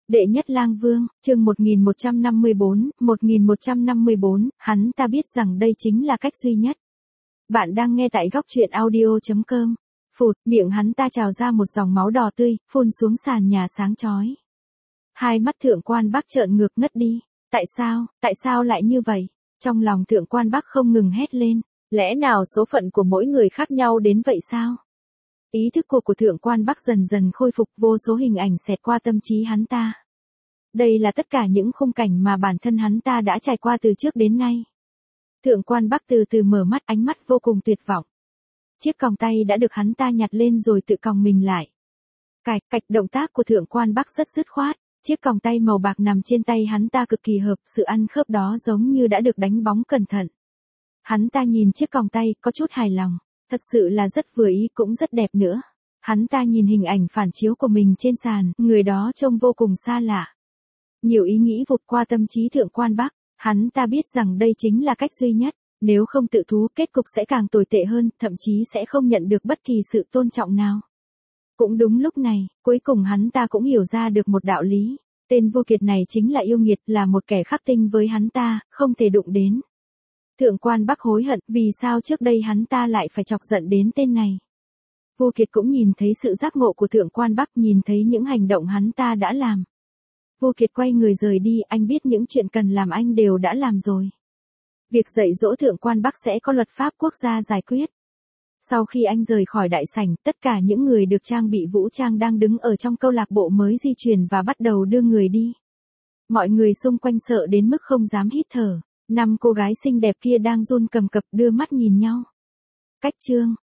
Đệ nhất lang vương, chương 1154, hắn ta biết rằng đây chính là cách duy nhất. Bạn đang nghe tại góc truyện audio.com. Phụt, miệng hắn ta trào ra một dòng máu đỏ tươi, phun xuống sàn nhà sáng chói. Hai mắt thượng quan Bắc trợn ngược ngất đi. Tại sao lại như vậy? Trong lòng thượng quan Bắc không ngừng hét lên. Lẽ nào số phận của mỗi người khác nhau đến vậy sao? Ý thức của thượng quan Bắc dần dần khôi phục, vô số hình ảnh xẹt qua tâm trí hắn ta. Đây là tất cả những khung cảnh mà bản thân hắn ta đã trải qua từ trước đến nay. Thượng quan Bắc từ từ mở mắt, ánh mắt vô cùng tuyệt vọng. Chiếc còng tay đã được hắn ta nhặt lên rồi tự còng mình lại. Cạch, động tác của thượng quan Bắc rất dứt khoát. Chiếc còng tay màu bạc nằm trên tay hắn ta cực kỳ hợp, sự ăn khớp đó giống như đã được đánh bóng cẩn thận. Hắn ta nhìn chiếc còng tay, có chút hài lòng. Thật sự là rất vừa ý, cũng rất đẹp nữa. Hắn ta nhìn hình ảnh phản chiếu của mình trên sàn, người đó trông vô cùng xa lạ. Nhiều ý nghĩ vụt qua tâm trí thượng quan Bắc, hắn ta biết rằng đây chính là cách duy nhất, nếu không tự thú kết cục sẽ càng tồi tệ hơn, thậm chí sẽ không nhận được bất kỳ sự tôn trọng nào. Cũng đúng lúc này, cuối cùng hắn ta cũng hiểu ra được một đạo lý, tên Vô Kiệt này chính là yêu nghiệt, là một kẻ khắc tinh với hắn ta, không thể đụng đến. Thượng quan Bắc hối hận, vì sao trước đây hắn ta lại phải chọc giận đến tên này. Vô Kiệt cũng nhìn thấy sự giác ngộ của thượng quan Bắc, nhìn thấy những hành động hắn ta đã làm. Vô Kiệt quay người rời đi, anh biết những chuyện cần làm anh đều đã làm rồi. Việc dạy dỗ thượng quan Bắc sẽ có luật pháp quốc gia giải quyết. Sau khi anh rời khỏi đại sảnh, tất cả những người được trang bị vũ trang đang đứng ở trong câu lạc bộ mới di chuyển và bắt đầu đưa người đi. Mọi người xung quanh sợ đến mức không dám hít thở. 5 cô gái xinh đẹp kia đang run cầm cập đưa mắt nhìn nhau. Cách chương,